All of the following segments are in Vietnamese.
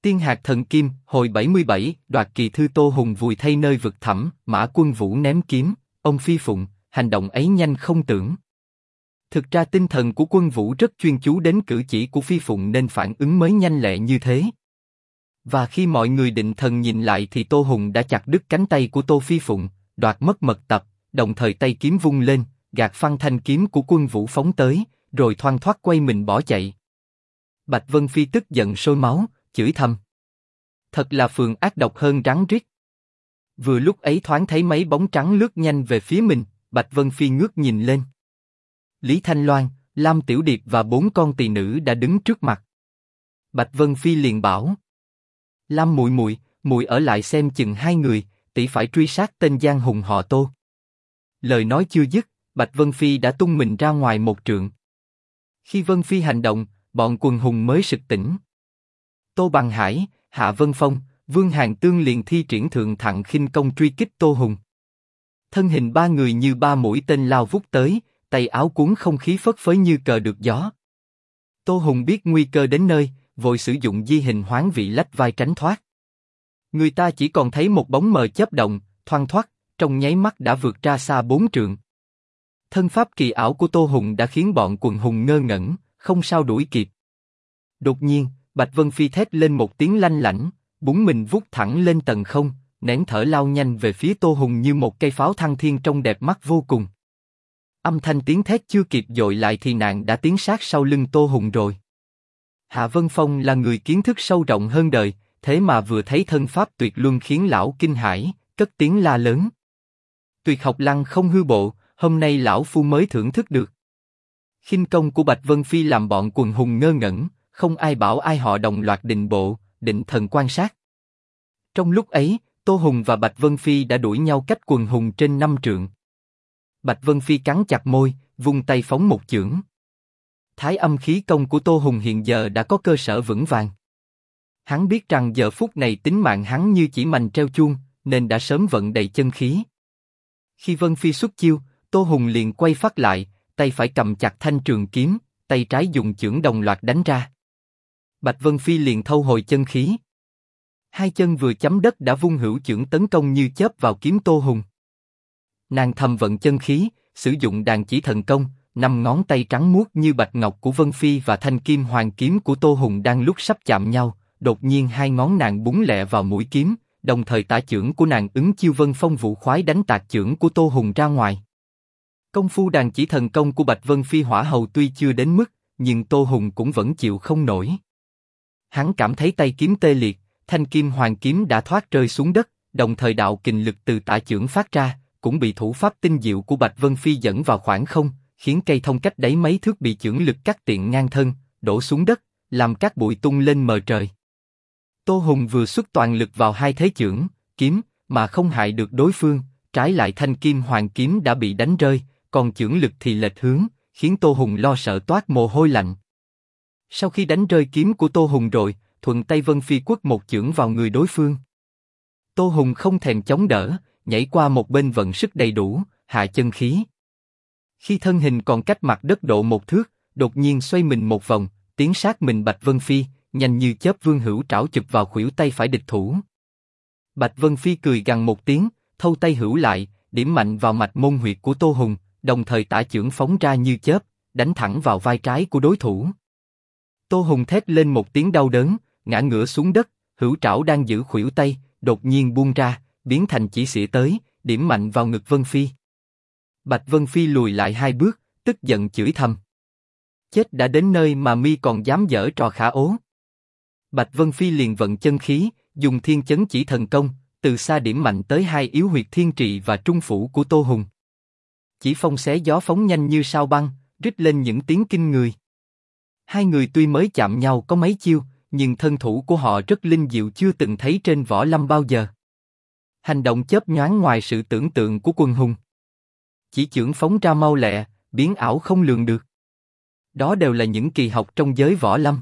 Tiên hạt thần kim, hồi 77, đoạt kỳ thư Tô Hùng vùi thay nơi vực thẳm, Mã Quân Vũ ném kiếm, ông phi phụng, hành động ấy nhanh không tưởng. Thực ra tinh thần của Quân Vũ rất chuyên chú đến cử chỉ của phi phụng nên phản ứng mới nhanh lẹ như thế. Và khi mọi người định thần nhìn lại thì Tô Hùng đã chặt đứt cánh tay của Tô Phi Phụng, đoạt mất mật tập, đồng thời tay kiếm vung lên, gạt phăng thanh kiếm của Quân Vũ phóng tới, rồi thoăn thoắt quay mình bỏ chạy. Bạch Vân Phi tức giận sôi máu, chửi thầm: thật là phường ác độc hơn rắn rít. Vừa lúc ấy thoáng thấy mấy bóng trắng lướt nhanh về phía mình, Bạch Vân Phi ngước nhìn lên. Lý Thanh Loan, Lam Tiểu Điệp và 4 con tỳ nữ đã đứng trước mặt. Bạch Vân Phi liền bảo: Lam muội muội, muội ở lại xem chừng hai người, tỷ phải truy sát tên giang hùng họ Tô. Lời nói chưa dứt, Bạch Vân Phi đã tung mình ra ngoài một trượng. Khi Vân Phi hành động, bọn quần hùng mới sực tỉnh. Tô Bằng Hải, Hạ Vân Phong, Vương Hàn Tương liền thi triển thượng thặng khinh công truy kích Tô Hùng. Thân hình ba người như ba mũi tên lao vút tới, tay áo cuốn không khí phất phới như cờ được gió. Tô Hùng biết nguy cơ đến nơi, vội sử dụng di hình hoán vị lách vai tránh thoát. Người ta chỉ còn thấy một bóng mờ chớp động, thoăn thoắt, trong nháy mắt đã vượt ra xa 4 trượng. Thân pháp kỳ ảo của Tô Hùng đã khiến bọn quần hùng ngơ ngẩn, không sao đuổi kịp. Đột nhiên, Bạch Vân Phi thét lên một tiếng lanh lảnh, búng mình vút thẳng lên tầng không, nén thở lao nhanh về phía Tô Hùng như một cây pháo thăng thiên trông đẹp mắt vô cùng. Âm thanh tiếng thét chưa kịp dội lại thì nàng đã tiến sát sau lưng Tô Hùng rồi. Hạ Vân Phong là người kiến thức sâu rộng hơn đời, thế mà vừa thấy thân pháp tuyệt luân khiến lão kinh hãi, cất tiếng la lớn: Tuyệt học lăng không hư bộ, hôm nay lão phu mới thưởng thức được. Khinh công của Bạch Vân Phi làm bọn quần hùng ngơ ngẩn, không ai bảo ai, họ đồng loạt định bộ, định thần quan sát. Trong lúc ấy, Tô Hùng và Bạch Vân Phi đã đuổi nhau cách quần hùng trên 5 trượng. Bạch Vân Phi cắn chặt môi, vung tay phóng một chưởng. Thái âm khí công của Tô Hùng hiện giờ đã có cơ sở vững vàng. Hắn biết rằng giờ phút này tính mạng hắn như chỉ mành treo chuông, nên đã sớm vận đầy chân khí. Khi Vân Phi xuất chiêu, Tô Hùng liền quay phát lại, tay phải cầm chặt thanh trường kiếm, tay trái dùng chưởng đồng loạt đánh ra. Bạch Vân Phi liền thâu hồi chân khí. Hai chân vừa chấm đất đã vung hữu chưởng tấn công như chớp vào kiếm Tô Hùng. Nàng thầm vận chân khí, sử dụng đàn chỉ thần công, 5 ngón tay trắng muốt như bạch ngọc của Vân Phi và thanh kim hoàng kiếm của Tô Hùng đang lúc sắp chạm nhau, đột nhiên hai ngón nàng búng lẹ vào mũi kiếm, đồng thời tả chưởng của nàng ứng chiêu Vân Phong Vũ Khoái đánh tạc chưởng của Tô Hùng ra ngoài. Công phu đàn chỉ thần công của Bạch Vân Phi hỏa hầu tuy chưa đến mức, nhưng Tô Hùng cũng vẫn chịu không nổi. Hắn cảm thấy tay kiếm tê liệt, thanh kim hoàng kiếm đã thoát rơi xuống đất, đồng thời đạo kình lực từ tả chưởng phát ra, cũng bị thủ pháp tinh diệu của Bạch Vân Phi dẫn vào khoảng không, khiến cây thông cách đấy mấy thước bị chưởng lực cắt tiện ngang thân, đổ xuống đất, làm các bụi tung lên mờ trời. Tô Hùng vừa xuất toàn lực vào hai thế chưởng, kiếm, mà không hại được đối phương, trái lại thanh kim hoàng kiếm đã bị đánh rơi, còn chưởng lực thì lệch hướng, khiến Tô Hùng lo sợ toát mồ hôi lạnh. Sau khi đánh rơi kiếm của Tô Hùng rồi, thuận tay Vân Phi quất một chưởng vào người đối phương. Tô Hùng không thèm chống đỡ, nhảy qua một bên vận sức đầy đủ, hạ chân khí. Khi thân hình còn cách mặt đất độ 1 thước, đột nhiên xoay mình một vòng, tiến sát mình Bạch Vân Phi, nhanh như chớp vương hữu trảo chụp vào khuỷu tay phải địch thủ. Bạch Vân Phi cười gằn một tiếng, thâu tay hữu lại, điểm mạnh vào mạch môn huyệt của Tô Hùng, đồng thời tả chưởng phóng ra như chớp, đánh thẳng vào vai trái của đối thủ. Tô Hùng thét lên một tiếng đau đớn, ngã ngửa xuống đất, hữu trảo đang giữ khuỷu tay, đột nhiên buông ra, biến thành chỉ xỉa tới, điểm mạnh vào ngực Vân Phi. Bạch Vân Phi lùi lại 2 bước, tức giận chửi thầm: chết đã đến nơi mà mi còn dám giở trò khả ố. Bạch Vân Phi liền vận chân khí, dùng thiên chấn chỉ thần công, từ xa điểm mạnh tới hai yếu huyệt thiên trì và trung phủ của Tô Hùng. Chỉ phong xé gió phóng nhanh như sao băng, rít lên những tiếng kinh người. Hai người tuy mới chạm nhau có mấy chiêu, nhưng thân thủ của họ rất linh diệu chưa từng thấy trên võ lâm bao giờ. Hành động chớp nhoáng ngoài sự tưởng tượng của quần hùng. Chỉ chưởng phóng ra mau lẹ, biến ảo không lường được. Đó đều là những kỳ học trong giới võ lâm.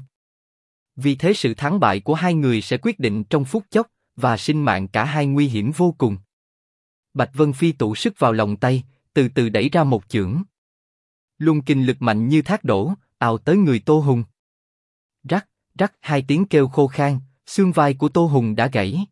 Vì thế sự thắng bại của hai người sẽ quyết định trong phút chốc, và sinh mạng cả hai nguy hiểm vô cùng. Bạch Vân Phi tụ sức vào lòng tay, từ từ đẩy ra một chưởng. Luồng kình lực mạnh như thác đổ, ào tới người Tô Hùng. Rắc, rắc, hai tiếng kêu khô khan, xương vai của Tô Hùng đã gãy.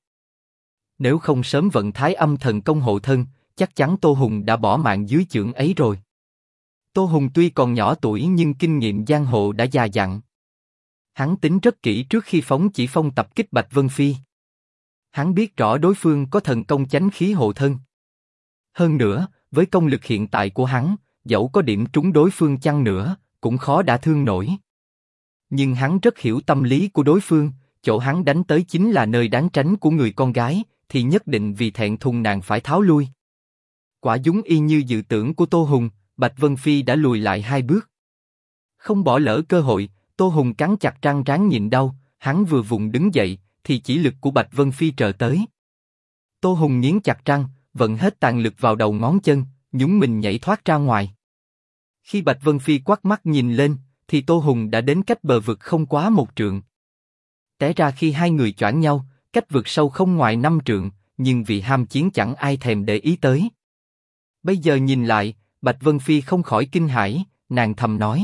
Nếu không sớm vận Thái Âm thần công hộ thân, chắc chắn Tô Hùng đã bỏ mạng dưới chưởng ấy rồi. Tô Hùng tuy còn nhỏ tuổi nhưng kinh nghiệm giang hồ đã già dặn. Hắn tính rất kỹ trước khi phóng chỉ phong tập kích Bạch Vân Phi. Hắn biết rõ đối phương có thần công chánh khí hộ thân. Hơn nữa, với công lực hiện tại của hắn, dẫu có điểm trúng đối phương chăng nữa, cũng khó đả thương nổi. Nhưng hắn rất hiểu tâm lý của đối phương, chỗ hắn đánh tới chính là nơi đáng tránh của người con gái, thì nhất định vì thẹn thùng nàng phải tháo lui. Quả đúng y như dự tưởng của Tô Hùng, Bạch Vân Phi đã lùi lại 2 bước. Không bỏ lỡ cơ hội, Tô Hùng cắn chặt răng ráng nhịn đau, hắn vừa vùng đứng dậy, thì chỉ lực của Bạch Vân Phi trợ tới. Tô Hùng nghiến chặt răng, vận hết tàn lực vào đầu ngón chân, nhún mình nhảy thoát ra ngoài. Khi Bạch Vân Phi quắt mắt nhìn lên, thì Tô Hùng đã đến cách bờ vực không quá 1 trượng. Té ra khi hai người choảng nhau, cách vực sâu không ngoài 5 trượng, nhưng vì ham chiến chẳng ai thèm để ý tới. Bây giờ nhìn lại, Bạch Vân Phi không khỏi kinh hãi, nàng thầm nói: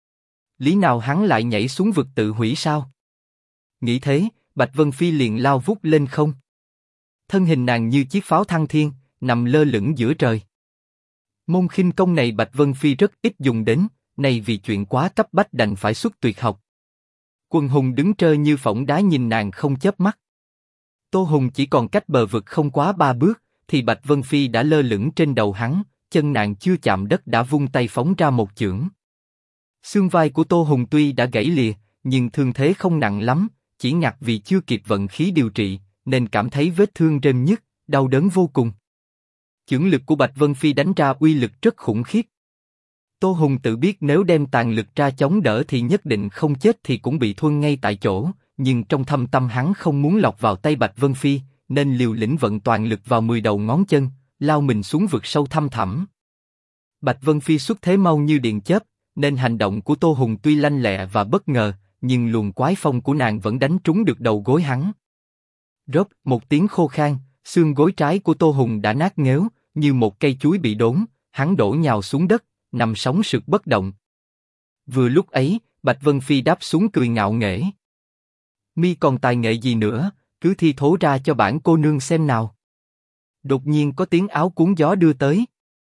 lý nào hắn lại nhảy xuống vực tự hủy sao? Nghĩ thế, Bạch Vân Phi liền lao vút lên không. Thân hình nàng như chiếc pháo thăng thiên, nằm lơ lửng giữa trời. Môn khinh công này Bạch Vân Phi rất ít dùng đến, nay vì chuyện quá cấp bách đành phải xuất tuyệt học. Quần hùng đứng trơ như phỗng đá nhìn nàng không chớp mắt. Tô Hùng chỉ còn cách bờ vực không quá 3 bước, thì Bạch Vân Phi đã lơ lửng trên đầu hắn, chân nàng chưa chạm đất đã vung tay phóng ra một chưởng. Xương vai của Tô Hùng tuy đã gãy lìa, nhưng thương thế không nặng lắm, chỉ ngặt vì chưa kịp vận khí điều trị, nên cảm thấy vết thương rêm nhức, đau đớn vô cùng. Chưởng lực của Bạch Vân Phi đánh ra uy lực rất khủng khiếp. Tô Hùng tự biết nếu đem tàn lực ra chống đỡ thì nhất định không chết thì cũng bị thuân ngay tại chỗ, nhưng trong thâm tâm hắn không muốn lọt vào tay Bạch Vân Phi, nên liều lĩnh vận toàn lực vào 10 đầu ngón chân, lao mình xuống vực sâu thăm thẳm. Bạch Vân Phi xuất thế mau như điện chớp, nên hành động của Tô Hùng tuy lanh lẹ và bất ngờ, nhưng luồng quái phong của nàng vẫn đánh trúng được đầu gối hắn. Rốp, một tiếng khô khan, xương gối trái của Tô Hùng đã nát nghếu, như một cây chuối bị đốn, hắn đổ nhào xuống đất, nằm sóng sượt bất động. Vừa lúc ấy, Bạch Vân Phi đáp xuống cười ngạo nghễ. Mi còn tài nghệ gì nữa, cứ thi thố ra cho bản cô nương xem nào. Đột nhiên có tiếng áo cuốn gió đưa tới.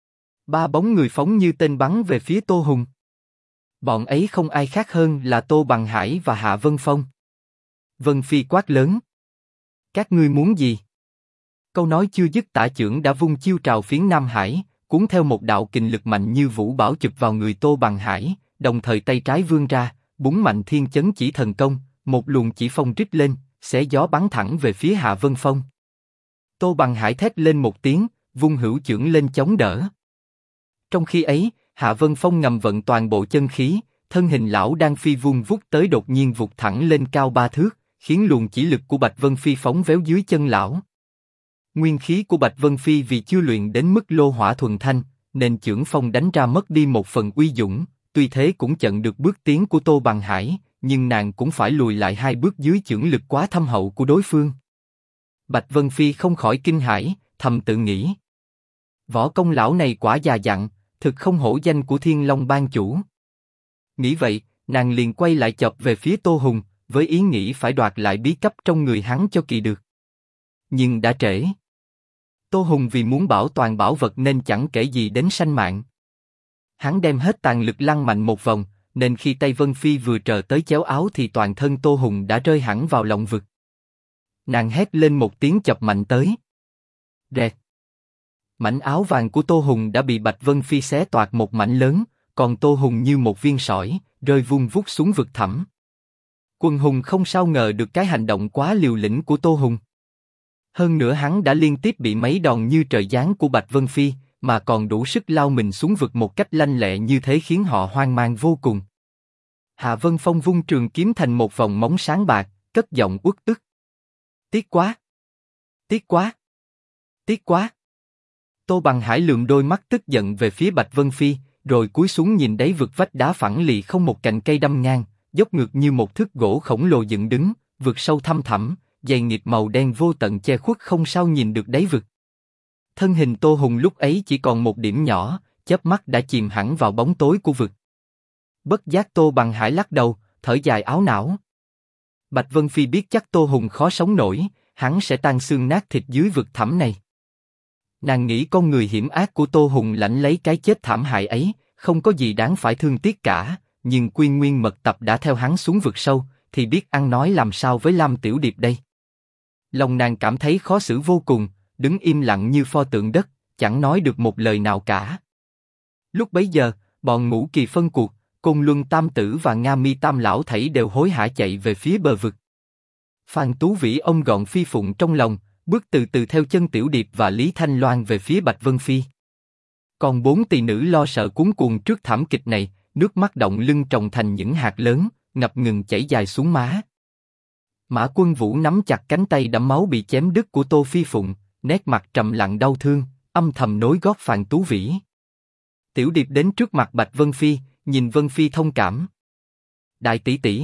3 bóng người phóng như tên bắn về phía Tô Hùng. Bọn ấy không ai khác hơn là Tô Bằng Hải và Hạ Vân Phong. Vân Phi quát lớn: các ngươi muốn gì? Câu nói chưa dứt, tả chưởng đã vung chiêu trào phiến Nam Hải, cuốn theo một đạo kình lực mạnh như vũ bão chụp vào người Tô Bằng Hải, đồng thời tay trái vươn ra, búng mạnh thiên chấn chỉ thần công, một luồng chỉ phong rít lên, xé gió bắn thẳng về phía Hạ Vân Phong. Tô Bằng Hải thét lên một tiếng, vung hữu chưởng lên chống đỡ. Trong khi ấy, Hạ Vân Phong ngầm vận toàn bộ chân khí, thân hình lão đang phi vung vút tới đột nhiên vụt thẳng lên cao 3 thước, khiến luồng chỉ lực của Bạch Vân Phi phóng véo dưới chân lão. Nguyên khí của Bạch Vân Phi vì chưa luyện đến mức lô hỏa thuần thanh, nên chưởng phong đánh ra mất đi một phần uy dũng, tuy thế cũng chặn được bước tiến của Tô Bằng Hải, nhưng nàng cũng phải lùi lại 2 bước dưới chưởng lực quá thâm hậu của đối phương. Bạch Vân Phi không khỏi kinh hãi, thầm tự nghĩ: võ công lão này quả già dặn, thực không hổ danh của Thiên Long Bang chủ. Nghĩ vậy, nàng liền quay lại chộp về phía Tô Hùng, với ý nghĩ phải đoạt lại bí cấp trong người hắn cho kỳ được. Nhưng đã trễ. Tô Hùng vì muốn bảo toàn bảo vật nên chẳng kể gì đến sanh mạng. Hắn đem hết tàn lực lăn mạnh một vòng, nên khi tay Vân Phi vừa trờ tới chéo áo thì toàn thân Tô Hùng đã rơi hẳn vào lòng vực. Nàng hét lên một tiếng chọc mạnh tới. Rẹt. Mảnh áo vàng của Tô Hùng đã bị Bạch Vân Phi xé toạc một mảnh lớn, còn Tô Hùng như một viên sỏi, rơi vung vút xuống vực thẳm. Quần hùng không sao ngờ được cái hành động quá liều lĩnh của Tô Hùng. Hơn nữa hắn đã liên tiếp bị mấy đòn như trời giáng của Bạch Vân Phi, mà còn đủ sức lao mình xuống vực một cách lanh lẹ như thế khiến họ hoang mang vô cùng. Hạ Vân Phong vung trường kiếm thành một vòng móng sáng bạc, cất giọng uất ức. Tiếc quá! Tiếc quá! Tiếc quá! Tô Bằng Hải lườm đôi mắt tức giận về phía Bạch Vân Phi, rồi cúi xuống nhìn đáy vực vách đá phẳng lì không một cành cây đâm ngang, dốc ngược như một thước gỗ khổng lồ dựng đứng, vực sâu thăm thẳm, dày nghiệp màu đen vô tận che khuất không sao nhìn được đáy vực. Thân hình Tô Hùng lúc ấy chỉ còn một điểm nhỏ, chớp mắt đã chìm hẳn vào bóng tối của vực. Bất giác Tô Bằng Hải lắc đầu, thở dài áo não. Bạch Vân Phi biết chắc Tô Hùng khó sống nổi, hắn sẽ tan xương nát thịt dưới vực thẳm này. Nàng nghĩ con người hiểm ác của Tô Hùng lãnh lấy cái chết thảm hại ấy, không có gì đáng phải thương tiếc cả, nhưng Quy Nguyên Mật Tập đã theo hắn xuống vực sâu, thì biết ăn nói làm sao với Lam Tiểu Điệp đây. Lòng nàng cảm thấy khó xử vô cùng, đứng im lặng như pho tượng đất, chẳng nói được một lời nào cả. Lúc bấy giờ, bọn Ngũ Kỳ phân cuộc, Côn Luân Tam Tử và Nga Mi Tam Lão thảy đều hối hả chạy về phía bờ vực. Phan Tú Vĩ ôm gọn Phi Phụng trong lòng, bước từ từ theo chân Tiểu Điệp và Lý Thanh Loan về phía Bạch Vân Phi. Còn 4 tỳ nữ lo sợ cuống cuồng trước thảm kịch này, nước mắt động lưng trồng thành những hạt lớn, ngập ngừng chảy dài xuống má. Mã Quân Vũ nắm chặt cánh tay đẫm máu bị chém đứt của Tô Phi Phụng, nét mặt trầm lặng đau thương, âm thầm nối gót Phan Tú Vĩ. Tiểu Điệp đến trước mặt Bạch Vân Phi, nhìn Vân Phi thông cảm. Đại tỷ tỷ,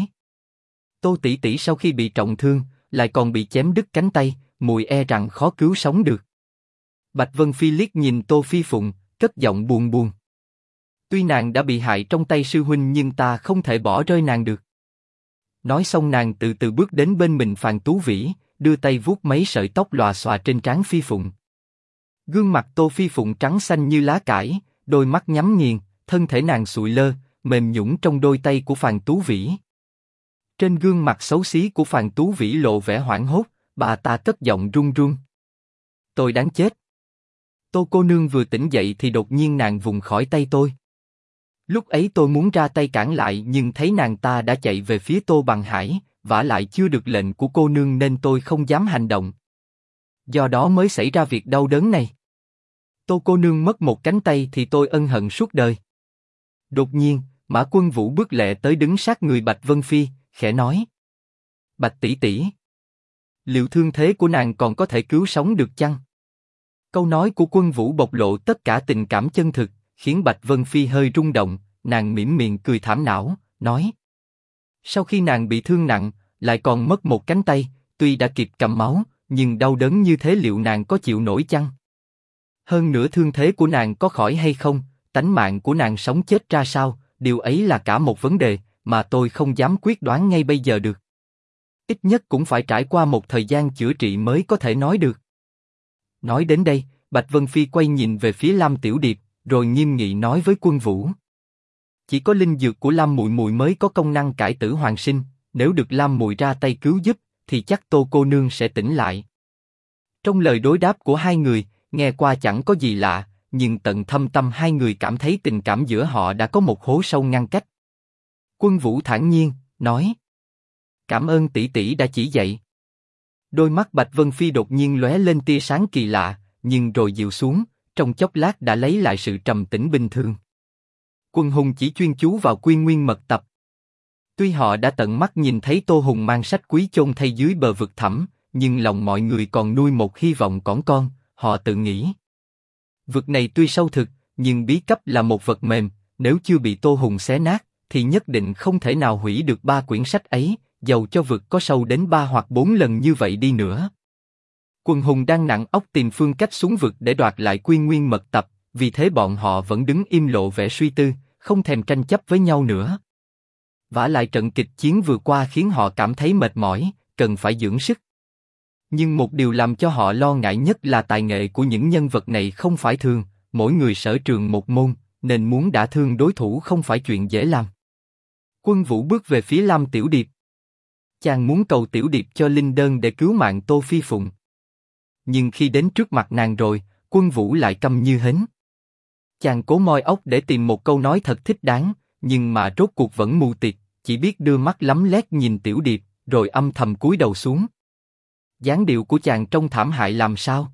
Tô tỷ tỷ sau khi bị trọng thương, lại còn bị chém đứt cánh tay, muội e rằng khó cứu sống được. Bạch Vân Phi liếc nhìn Tô Phi Phụng, cất giọng buồn buồn. Tuy nàng đã bị hại trong tay sư huynh nhưng ta không thể bỏ rơi nàng được. Nói xong nàng từ từ bước đến bên mình Phan Tú Vĩ, đưa tay vuốt mấy sợi tóc lòa xòa trên trán Phi Phụng. Gương mặt Tô Phi Phụng trắng xanh như lá cải, đôi mắt nhắm nghiền, thân thể nàng sụi lơ, mềm nhũn trong đôi tay của Phan Tú Vĩ. Trên gương mặt xấu xí của Phan Tú Vĩ lộ vẻ hoảng hốt, bà ta cất giọng run run. Tôi đáng chết. Tô cô nương vừa tỉnh dậy thì đột nhiên nàng vùng khỏi tay tôi. Lúc ấy tôi muốn ra tay cản lại nhưng thấy nàng ta đã chạy về phía Tô Bằng Hải, vả lại chưa được lệnh của cô nương nên tôi không dám hành động. Do đó mới xảy ra việc đau đớn này. Tô cô nương mất một cánh tay thì tôi ân hận suốt đời. Đột nhiên, Mã Quân Vũ bước lẹ tới đứng sát người Bạch Vân Phi, khẽ nói: Bạch tỷ tỷ, liệu thương thế của nàng còn có thể cứu sống được chăng? Câu nói của Quân Vũ bộc lộ tất cả tình cảm chân thực, khiến Bạch Vân Phi hơi rung động. Nàng mỉm miệng cười thảm não, nói: sau khi nàng bị thương nặng, lại còn mất một cánh tay, tuy đã kịp cầm máu, nhưng đau đớn như thế liệu nàng có chịu nổi chăng? Hơn nữa thương thế của nàng có khỏi hay không, tánh mạng của nàng sống chết ra sao, điều ấy là cả một vấn đề mà tôi không dám quyết đoán ngay bây giờ được. Ít nhất cũng phải trải qua một thời gian chữa trị mới có thể nói được. Nói đến đây, Bạch Vân Phi quay nhìn về phía Lam Tiểu Điệp, rồi nghiêm nghị nói với Quân Vũ: chỉ có linh dược của Lam muội muội mới có công năng cải tử hoàn sinh, nếu được Lam muội ra tay cứu giúp, thì chắc Tô cô nương sẽ tỉnh lại. Trong lời đối đáp của hai người, nghe qua chẳng có gì lạ, nhưng tận thâm tâm hai người cảm thấy tình cảm giữa họ đã có một hố sâu ngăn cách. Quân Vũ thản nhiên nói: cảm ơn tỷ tỷ đã chỉ dạy. Đôi mắt Bạch Vân Phi đột nhiên lóe lên tia sáng kỳ lạ, nhưng rồi dịu xuống, trong chốc lát đã lấy lại sự trầm tĩnh bình thường. Quân Hùng chỉ chuyên chú vào Quy Nguyên Mật Tập. Tuy họ đã tận mắt nhìn thấy Tô Hùng mang sách quý chôn thay dưới bờ vực thẳm, nhưng lòng mọi người còn nuôi một hy vọng cỏn con. Họ tự nghĩ, vực này tuy sâu thực, nhưng bí cấp là một vật mềm, nếu chưa bị Tô Hùng xé nát, thì nhất định không thể nào hủy được 3 quyển sách ấy, dầu cho vực có sâu đến 3 hoặc 4 lần như vậy đi nữa. Quân Hùng đang nặng óc tìm phương cách xuống vực để đoạt lại Quy Nguyên Mật Tập, vì thế bọn họ vẫn đứng im lộ vẻ suy tư, không thèm tranh chấp với nhau nữa. Vả lại trận kịch chiến vừa qua khiến họ cảm thấy mệt mỏi, cần phải dưỡng sức. Nhưng một điều làm cho họ lo ngại nhất là tài nghệ của những nhân vật này không phải thường, mỗi người sở trường một môn, nên muốn đả thương đối thủ không phải chuyện dễ làm. Quân Vũ bước về phía Lam Tiểu Điệp. Chàng muốn cầu Tiểu Điệp cho linh đơn để cứu mạng Tô Phi Phụng. Nhưng khi đến trước mặt nàng rồi, Quân Vũ lại câm như hến. Chàng cố moi óc để tìm một câu nói thật thích đáng, nhưng mà rốt cuộc vẫn mù tịt, chỉ biết đưa mắt lấm lét nhìn Tiểu Điệp, rồi âm thầm cúi đầu xuống. Dáng điệu của chàng trông thảm hại làm sao?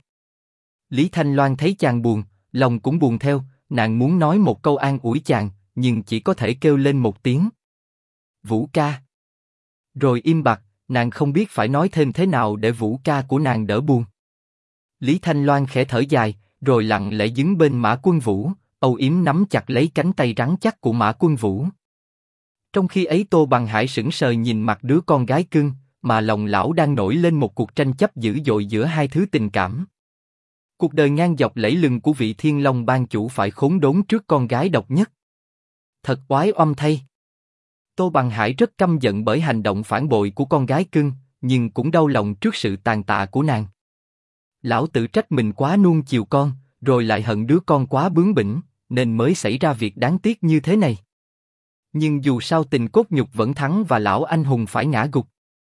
Lý Thanh Loan thấy chàng buồn, lòng cũng buồn theo, nàng muốn nói một câu an ủi chàng, nhưng chỉ có thể kêu lên một tiếng: Vũ ca. Rồi im bặt, nàng không biết phải nói thêm thế nào để Vũ ca của nàng đỡ buồn. Lý Thanh Loan khẽ thở dài, rồi lặng lẽ đứng bên Mã Quân Vũ, âu yếm nắm chặt lấy cánh tay rắn chắc của Mã Quân Vũ. Trong khi ấy Tô Bằng Hải sững sờ nhìn mặt đứa con gái cưng, mà lòng lão đang nổi lên một cuộc tranh chấp dữ dội giữa hai thứ tình cảm. Cuộc đời ngang dọc lẫy lừng của vị Thiên Long Ban chủ phải khốn đốn trước con gái độc nhất. Thật oái oăm thay. Tô Bằng Hải rất căm giận bởi hành động phản bội của con gái cưng, nhưng cũng đau lòng trước sự tàn tạ của nàng. Lão tự trách mình quá nuông chiều con, rồi lại hận đứa con quá bướng bỉnh, nên mới xảy ra việc đáng tiếc như thế này. Nhưng dù sao tình cốt nhục vẫn thắng và lão anh hùng phải ngã gục.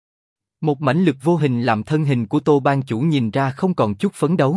Một mãnh lực vô hình làm thân hình của Tô ban chủ nhìn ra không còn chút phấn đấu.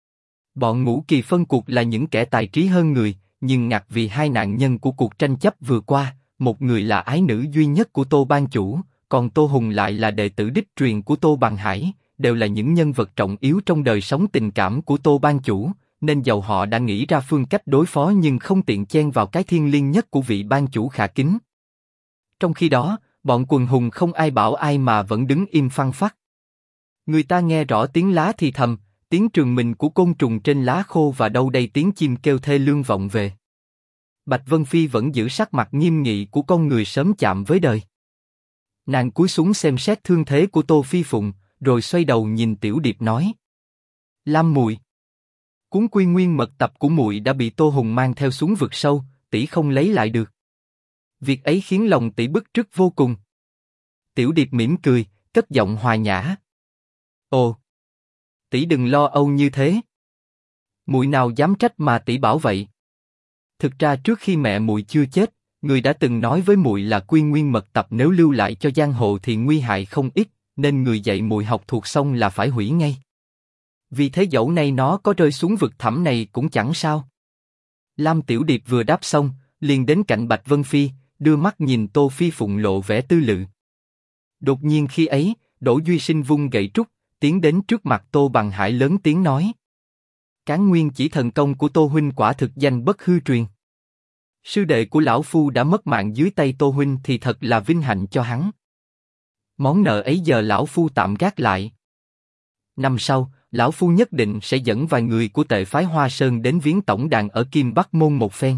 Bọn Ngũ Kỳ phân cuộc là những kẻ tài trí hơn người, nhưng ngặt vì hai nạn nhân của cuộc tranh chấp vừa qua, một người là ái nữ duy nhất của Tô ban chủ, còn Tô Hùng lại là đệ tử đích truyền của Tô Bằng Hải, đều là những nhân vật trọng yếu trong đời sống tình cảm của Tô ban chủ, nên dầu họ đã nghĩ ra phương cách đối phó nhưng không tiện chen vào cái thiêng liêng nhất của vị ban chủ khả kính. Trong khi đó, bọn quần hùng không ai bảo ai mà vẫn đứng im phăng phắc. Người ta nghe rõ tiếng lá thì thầm, tiếng trường mình của côn trùng trên lá khô và đâu đây tiếng chim kêu thê lương vọng về. Bạch Vân Phi vẫn giữ sắc mặt nghiêm nghị của con người sớm chạm với đời. Nàng cúi xuống xem xét thương thế của Tô Phi Phụng, rồi xoay đầu nhìn Tiểu Điệp nói: Lam muội, cuốn Quy Nguyên mật tập của muội đã bị Tô Hùng mang theo xuống vực sâu, tỷ không lấy lại được. Việc ấy khiến lòng tỷ bức rứt vô cùng. Tiểu Điệp mỉm cười, cất giọng hòa nhã: Ồ, tỷ đừng lo âu như thế. Muội nào dám trách mà tỷ bảo vậy. Thực ra trước khi mẹ muội chưa chết, người đã từng nói với muội là Quy Nguyên mật tập nếu lưu lại cho giang hồ thì nguy hại không ít, nên người dạy muội học thuộc xong là phải hủy ngay. Vì thế dẫu nay nó có rơi xuống vực thẳm này cũng chẳng sao. Lam Tiểu Điệp vừa đáp xong, liền đến cạnh Bạch Vân Phi, đưa mắt nhìn Tô Phi Phụng lộ vẻ tư lự. Đột nhiên khi ấy, Đỗ Duy Sinh vung gậy trúc, tiến đến trước mặt Tô Bằng Hải lớn tiếng nói: Cán Nguyên chỉ thần công của Tô huynh quả thực danh bất hư truyền. Sư đệ của lão phu đã mất mạng dưới tay Tô huynh thì thật là vinh hạnh cho hắn. Món nợ ấy giờ lão phu tạm gác lại. Năm sau, lão phu nhất định sẽ dẫn vài người của tệ phái Hoa Sơn đến viếng tổng đàn ở Kim Bắc Môn một phen.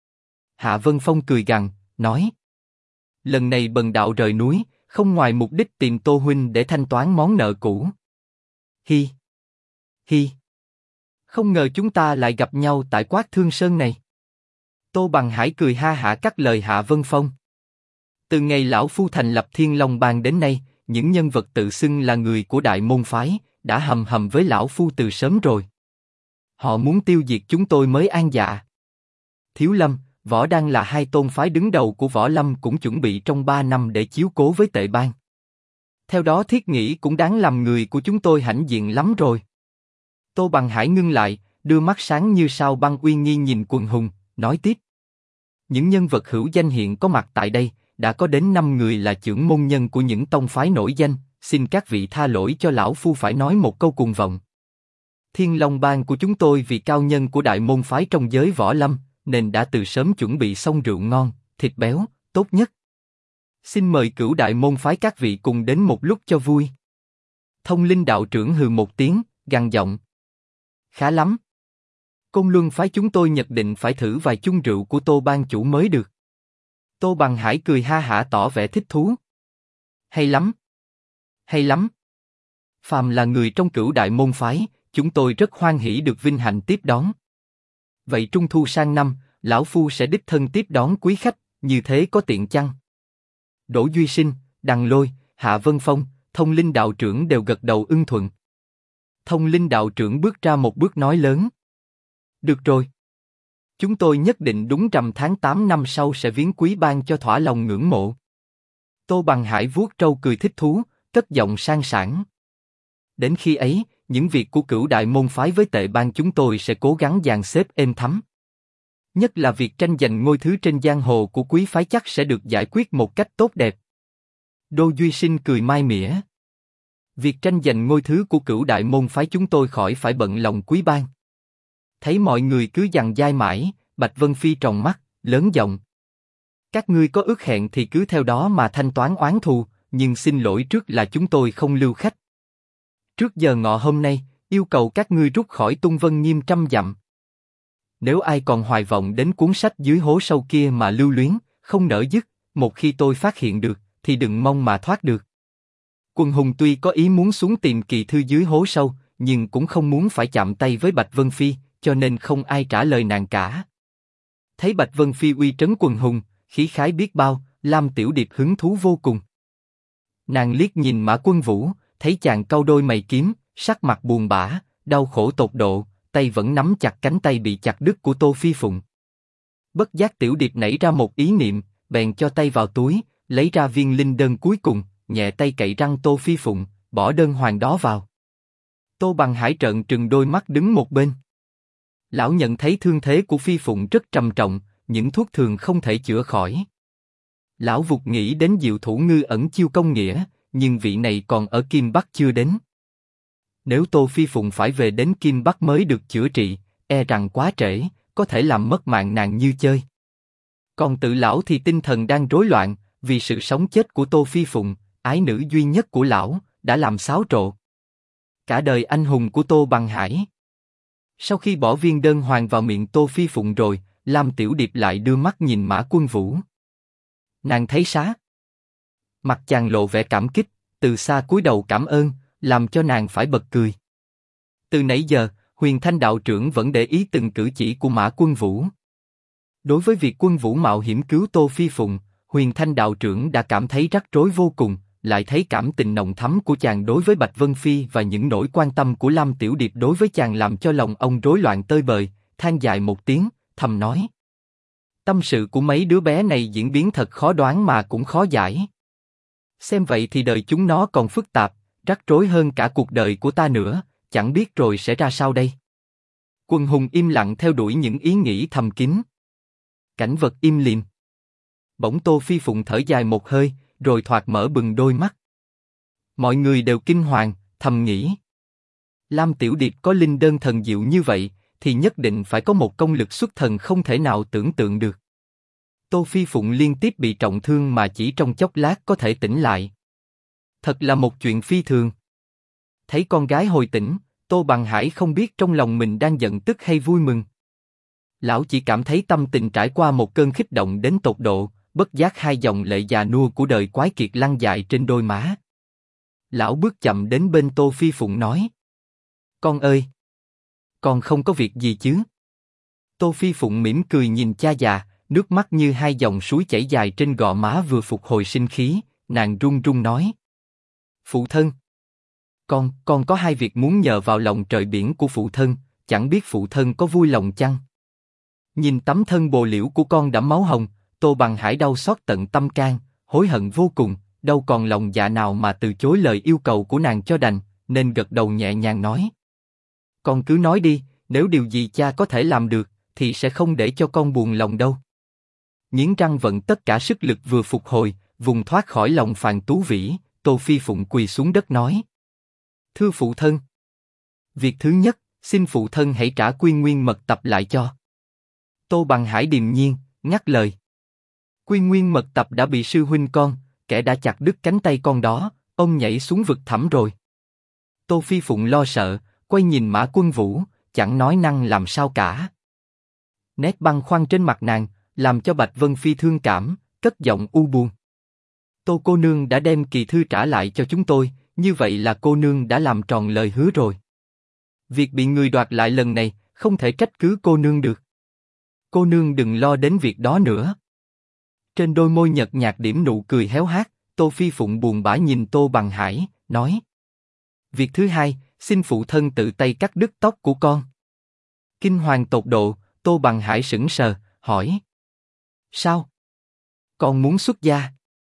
Hạ Vân Phong cười gằn, nói: Lần này bần đạo rời núi, không ngoài mục đích tìm Tô huynh để thanh toán món nợ cũ. Hi, hi. Không ngờ chúng ta lại gặp nhau tại Quát Thương Sơn này. Tô Bằng Hải cười ha hả cắt lời Hạ Vân Phong. Từ ngày lão phu thành lập Thiên Long Bang đến nay, những nhân vật tự xưng là người của đại môn phái đã hầm hầm với lão phu từ sớm rồi. Họ muốn tiêu diệt chúng tôi mới an dạ. Thiếu Lâm, Võ Đăng là hai tôn phái đứng đầu của Võ Lâm cũng chuẩn bị trong 3 năm để chiếu cố với Tệ Bang. Theo đó thiết nghĩ cũng đáng làm người của chúng tôi hãnh diện lắm rồi. Tô Bằng Hải ngưng lại, đưa mắt sáng như sao băng uy nghi nhìn quần hùng, nói tiếp: Những nhân vật hữu danh hiện có mặt tại đây, đã có đến 5 người là trưởng môn nhân của những tông phái nổi danh, xin các vị tha lỗi cho lão phu phải nói một câu cuồng vọng. Thiên Long Bang của chúng tôi vì cao nhân của đại môn phái trong giới võ lâm, nên đã từ sớm chuẩn bị xong rượu ngon, thịt béo, tốt nhất. Xin mời cửu đại môn phái các vị cùng đến một lúc cho vui. Thông Linh đạo trưởng hừ một tiếng, gằn giọng: Khá lắm. Côn Luân phái chúng tôi nhất định phải thử vài chung rượu của Tô ban chủ mới được. Tô Bằng Hải cười ha hả tỏ vẻ thích thú. Hay lắm. Hay lắm. Phàm là người trong cửu đại môn phái, chúng tôi rất hoan hỉ được vinh hạnh tiếp đón. Vậy trung thu sang năm, lão phu sẽ đích thân tiếp đón quý khách, như thế có tiện chăng? Đỗ Duy Sinh, Đằng Lôi, Hạ Vân Phong, Thông Linh đạo trưởng đều gật đầu ưng thuận. Thông Linh đạo trưởng bước ra một bước nói lớn: Được rồi. Chúng tôi nhất định đúng rằm tháng 8 năm sau sẽ viếng quý bang cho thỏa lòng ngưỡng mộ. Tô Bằng Hải vuốt râu cười thích thú, cất giọng sang sảng: Đến khi ấy, những việc của cửu đại môn phái với Tệ Bang chúng tôi sẽ cố gắng dàn xếp êm thấm. Nhất là việc tranh giành ngôi thứ trên giang hồ của quý phái chắc sẽ được giải quyết một cách tốt đẹp. Đỗ Duy Sinh cười mai mỉa: Việc tranh giành ngôi thứ của cửu đại môn phái chúng tôi khỏi phải bận lòng quý bang. Thấy mọi người cứ giằng dai mãi, Bạch Vân Phi tròn mắt, lớn giọng: Các ngươi có ước hẹn thì cứ theo đó mà thanh toán oán thù, nhưng xin lỗi trước là chúng tôi không lưu khách. Trước giờ ngọ hôm nay, yêu cầu các ngươi rút khỏi Tung Vân Nghiêm trăm dặm. Nếu ai còn hoài vọng đến cuốn sách dưới hố sâu kia mà lưu luyến, không nỡ dứt, một khi tôi phát hiện được, thì đừng mong mà thoát được. Quần hùng tuy có ý muốn xuống tìm kỳ thư dưới hố sâu, nhưng cũng không muốn phải chạm tay với Bạch Vân Phi, cho nên không ai trả lời nàng cả. Thấy Bạch Vân Phi uy trấn quần hùng, khí khái biết bao, Lam Tiểu Điệp hứng thú vô cùng. Nàng liếc nhìn Mã Quân Vũ, thấy chàng cau đôi mày kiếm, sắc mặt buồn bã, đau khổ tột độ, tay vẫn nắm chặt cánh tay bị chặt đứt của Tô Phi Phụng. Bất giác Tiểu Điệp nảy ra một ý niệm, bèn cho tay vào túi, lấy ra viên linh đơn cuối cùng, nhẹ tay cậy răng Tô Phi Phụng, bỏ đơn hoàng đó vào. Tô Bằng Hải trợn trừng đôi mắt đứng một bên. Lão nhận thấy thương thế của Phi Phụng rất trầm trọng, những thuốc thường không thể chữa khỏi. Lão vụt nghĩ đến Diệu Thủ Ngư ẩn chiêu công nghĩa, nhưng vị này còn ở Kim Bắc chưa đến. Nếu Tô Phi Phụng phải về đến Kim Bắc mới được chữa trị, e rằng quá trễ, có thể làm mất mạng nàng như chơi. Còn tự lão thì tinh thần đang rối loạn, vì sự sống chết của Tô Phi Phụng, ái nữ duy nhất của lão, đã làm xáo trộn cả đời anh hùng của Tô Bằng Hải. Sau khi bỏ viên đơn hoàng vào miệng Tô Phi Phụng rồi, Lam Tiểu Điệp lại đưa mắt nhìn Mã Quân Vũ. Nàng thấy sát mặt chàng lộ vẻ cảm kích, từ xa cúi đầu cảm ơn, làm cho nàng phải bật cười. Từ nãy giờ, Huyền Thanh đạo trưởng vẫn để ý từng cử chỉ của Mã Quân Vũ. Đối với việc Quân Vũ mạo hiểm cứu Tô Phi Phụng, Huyền Thanh đạo trưởng đã cảm thấy rắc rối vô cùng, lại thấy cảm tình nồng thắm của chàng đối với Bạch Vân Phi và những nỗi quan tâm của Lam Tiểu Điệp đối với chàng làm cho lòng ông rối loạn tơi bời, than dài một tiếng, thầm nói: tâm sự của mấy đứa bé này diễn biến thật khó đoán mà cũng khó giải. Xem vậy thì đời chúng nó còn phức tạp, rắc rối hơn cả cuộc đời của ta nữa, chẳng biết rồi sẽ ra sao đây. Quần hùng im lặng theo đuổi những ý nghĩ thầm kín. Cảnh vật im lìm. Bỗng Tô Phi Phụng thở dài một hơi, rồi thoạt mở bừng đôi mắt. Mọi người đều kinh hoàng, thầm nghĩ: Lam Tiểu Điệp có linh đơn thần diệu như vậy, thì nhất định phải có một công lực xuất thần không thể nào tưởng tượng được. Tô Phi Phụng liên tiếp bị trọng thương mà chỉ trong chốc lát có thể tỉnh lại. Thật là một chuyện phi thường. Thấy con gái hồi tỉnh, Tô Bằng Hải không biết trong lòng mình đang giận tức hay vui mừng. Lão chỉ cảm thấy tâm tình trải qua một cơn kích động đến tột độ, bất giác hai dòng lệ già nua của đời quái kiệt lăn dài trên đôi má. Lão bước chậm đến bên Tô Phi Phụng nói: Con ơi! Con không có việc gì chứ? Tô Phi Phụng mỉm cười nhìn cha già, nước mắt như hai dòng suối chảy dài trên gò má vừa phục hồi sinh khí, nàng run run nói: Phụ thân! Con có hai việc muốn nhờ vào lòng trời biển của phụ thân, chẳng biết phụ thân có vui lòng chăng? Nhìn tấm thân bồ liễu của con đẫm máu hồng, Tô Bằng Hải đau xót tận tâm can, hối hận vô cùng, đâu còn lòng dạ nào mà từ chối lời yêu cầu của nàng cho đành, nên gật đầu nhẹ nhàng nói: Con cứ nói đi, nếu điều gì cha có thể làm được, thì sẽ không để cho con buồn lòng đâu. Nghiến răng vận tất cả sức lực vừa phục hồi, vùng thoát khỏi lòng Phàn Tú Vĩ, Tô Phi Phụng quỳ xuống đất nói: Thưa phụ thân, việc thứ nhất, xin phụ thân hãy trả Quy Nguyên mật tập lại cho. Tô Bằng Hải điềm nhiên ngắt lời: Quy Nguyên mật tập đã bị sư huynh con, kẻ đã chặt đứt cánh tay con đó, ông nhảy xuống vực thẳm rồi. Tô Phi Phụng lo sợ, quay nhìn Mã Quân Vũ, chẳng nói năng làm sao cả. Nét băn khoăn trên mặt nàng, làm cho Bạch Vân Phi thương cảm, cất giọng u buồn: Tô cô nương đã đem kỳ thư trả lại cho chúng tôi, như vậy là cô nương đã làm tròn lời hứa rồi. Việc bị người đoạt lại lần này, không thể trách cứ cô nương được. Cô nương đừng lo đến việc đó nữa. Trên đôi môi nhợt nhạt điểm nụ cười héo hát, Tô Phi Phụng buồn bã nhìn Tô Bằng Hải, nói: Việc thứ hai, xin phụ thân tự tay cắt đứt tóc của con. Kinh hoàng tột độ, Tô Bằng Hải sững sờ, hỏi: Sao? Con muốn xuất gia?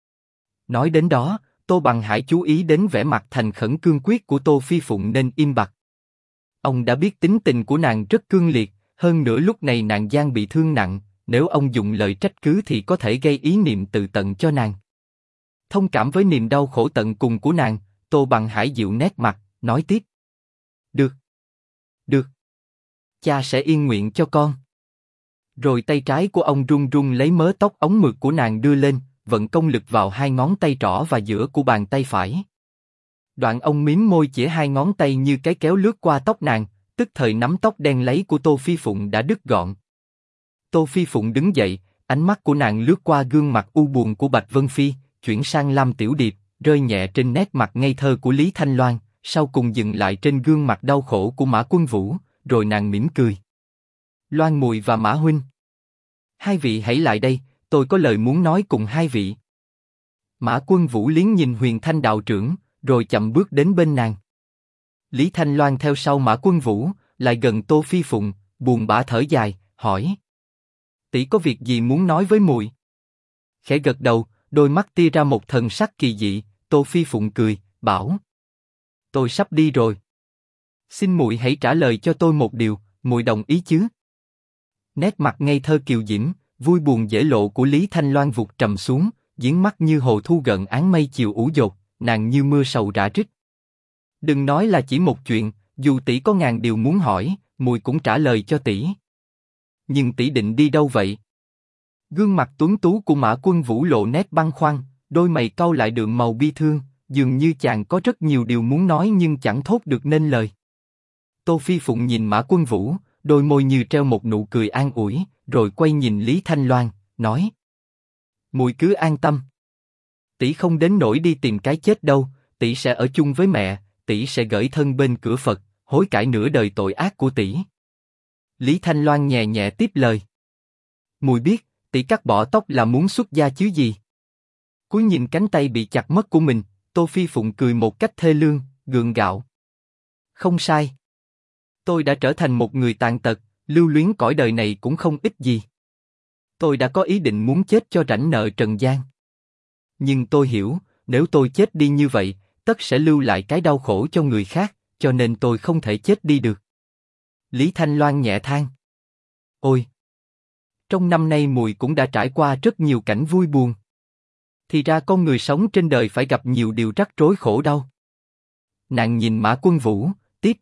Nói đến đó, Tô Bằng Hải chú ý đến vẻ mặt thành khẩn cương quyết của Tô Phi Phụng nên im bặt. Ông đã biết tính tình của nàng rất cương liệt, hơn nữa lúc này nàng đang bị thương nặng, nếu ông dùng lời trách cứ thì có thể gây ý niệm tự tận cho nàng. Thông cảm với niềm đau khổ tận cùng của nàng, Tô Bằng Hải dịu nét mặt, nói tiếp: Được, được, cha sẽ yên nguyện cho con. Rồi tay trái của ông run run lấy mớ tóc ống mượt của nàng đưa lên, vận công lực vào hai ngón tay trỏ và giữa của bàn tay phải. Đoạn ông mím môi chĩa hai ngón tay như cái kéo lướt qua tóc nàng, tức thời nắm tóc đen lấy của Tô Phi Phụng đã đứt gọn. Tô Phi Phụng đứng dậy, ánh mắt của nàng lướt qua gương mặt u buồn của Bạch Vân Phi, chuyển sang Lam Tiểu Điệp, rơi nhẹ trên nét mặt ngây thơ của Lý Thanh Loan, sau cùng dừng lại trên gương mặt đau khổ của Mã Quân Vũ, rồi nàng mỉm cười: Loan Mùi và Mã huynh, hai vị hãy lại đây, tôi có lời muốn nói cùng hai vị. Mã Quân Vũ liếng nhìn Huyền Thanh đạo trưởng, rồi chậm bước đến bên nàng. Lý Thanh Loan theo sau Mã Quân Vũ, lại gần Tô Phi Phụng, buồn bã thở dài, hỏi: tỷ có việc gì muốn nói với muội? Khẽ gật đầu, đôi mắt tia ra một thần sắc kỳ dị. Tô Phi Phụng cười, bảo: tôi sắp đi rồi. Xin muội hãy trả lời cho tôi một điều, muội đồng ý chứ? Nét mặt ngây thơ kiều diễm, vui buồn dễ lộ của Lý Thanh Loan vụt trầm xuống, giếng mắt như hồ thu gần áng mây chiều ủ dột, nàng như mưa sầu rã rít. Đừng nói là chỉ một chuyện, dù tỷ có ngàn điều muốn hỏi, muội cũng trả lời cho tỷ. Nhưng tỷ định đi đâu vậy? Gương mặt tuấn tú của Mã Quân Vũ lộ nét băn khoăn, đôi mày cau lại đượm màu bi thương, dường như chàng có rất nhiều điều muốn nói nhưng chẳng thốt được nên lời. Tô Phi Phụng nhìn Mã Quân Vũ, đôi môi như treo một nụ cười an ủi, rồi quay nhìn Lý Thanh Loan, nói: muội cứ an tâm, tỷ không đến nỗi đi tìm cái chết đâu, tỷ sẽ ở chung với mẹ, tỷ sẽ gởi thân bên cửa Phật, hối cải nửa đời tội ác của tỷ. Lý Thanh Loan nhẹ nhẹ tiếp lời: muội biết, tỷ cắt bỏ tóc là muốn xuất gia chứ gì? Cúi nhìn cánh tay bị chặt mất của mình, Tô Phi Phụng cười một cách thê lương, gượng gạo: không sai. Tôi đã trở thành một người tàn tật, lưu luyến cõi đời này cũng không ích gì. Tôi đã có ý định muốn chết cho rảnh nợ trần gian. Nhưng tôi hiểu, nếu tôi chết đi như vậy, tất sẽ lưu lại cái đau khổ cho người khác, cho nên tôi không thể chết đi được. Lý Thanh Loan nhẹ than: ôi! Trong năm nay muội cũng đã trải qua rất nhiều cảnh vui buồn. Thì ra con người sống trên đời phải gặp nhiều điều rắc rối khổ đau. Nàng nhìn Mã Quân Vũ, tiếp: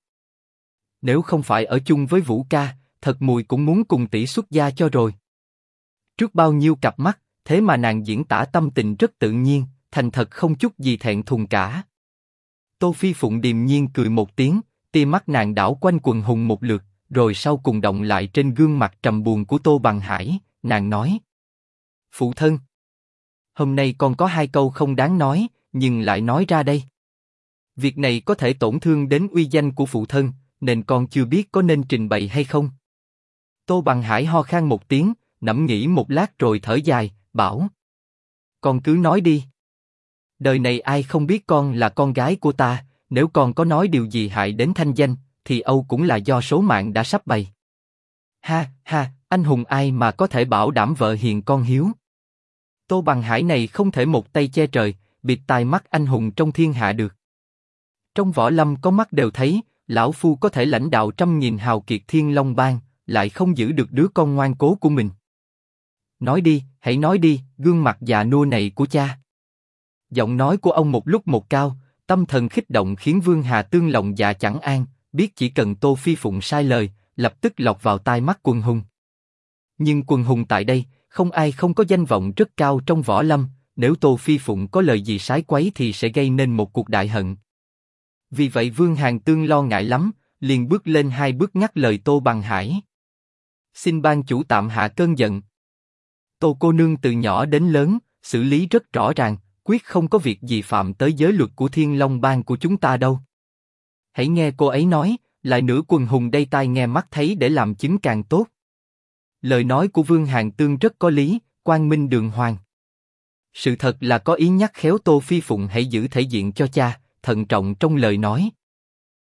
nếu không phải ở chung với Vũ ca, thật muội cũng muốn cùng tỷ xuất gia cho rồi. Trước bao nhiêu cặp mắt, thế mà nàng diễn tả tâm tình rất tự nhiên, thành thật không chút gì thẹn thùng cả. Tô Phi Phụng điềm nhiên cười một tiếng, tia mắt nàng đảo quanh quần hùng một lượt, rồi sau cùng động lại trên gương mặt trầm buồn của Tô Bằng Hải, nàng nói: phụ thân, hôm nay con có hai câu không đáng nói, nhưng lại nói ra đây. Việc này có thể tổn thương đến uy danh của phụ thân, nên con chưa biết có nên trình bày hay không. Tô Bằng Hải ho khan một tiếng, ngẫm nghĩ một lát rồi thở dài, bảo: con cứ nói đi. Đời này ai không biết con là con gái của ta, nếu con có nói điều gì hại đến thanh danh, thì âu cũng là do số mạng đã sắp bày. Ha ha, anh hùng ai mà có thể bảo đảm vợ hiền con hiếu. Tô Bằng Hải này không thể một tay che trời, bịt tai mắt anh hùng trong thiên hạ được. Trong võ lâm có mắt đều thấy, lão phu có thể lãnh đạo 100.000 hào kiệt Thiên Long Bang, lại không giữ được đứa con ngoan cố của mình. Nói đi, hãy nói đi, gương mặt già nua này của cha. Giọng nói của ông một lúc một cao, tâm thần kích động khiến Vương Hà Tương lòng dạ chẳng an, biết chỉ cần Tô Phi Phụng sai lời, lập tức lọt vào tai mắt quần hùng. Nhưng quần hùng tại đây, không ai không có danh vọng rất cao trong võ lâm, nếu Tô Phi Phụng có lời gì sái quấy thì sẽ gây nên một cuộc đại hận. Vì vậy Vương Hàn Tương lo ngại lắm, liền bước lên hai bước ngắt lời Tô Bằng Hải. Xin ban chủ tạm hạ cơn giận. Tô cô nương từ nhỏ đến lớn, xử lý rất rõ ràng, quyết không có việc gì phạm tới giới luật của Thiên Long Bang của chúng ta đâu. Hãy nghe cô ấy nói, lại nửa quần hùng đây tai nghe mắt thấy để làm chứng càng tốt. Lời nói của Vương Hàn Tương rất có lý, quang minh đường hoàng. Sự thật là có ý nhắc khéo Tô Phi Phụng hãy giữ thể diện cho cha, thận trọng trong lời nói.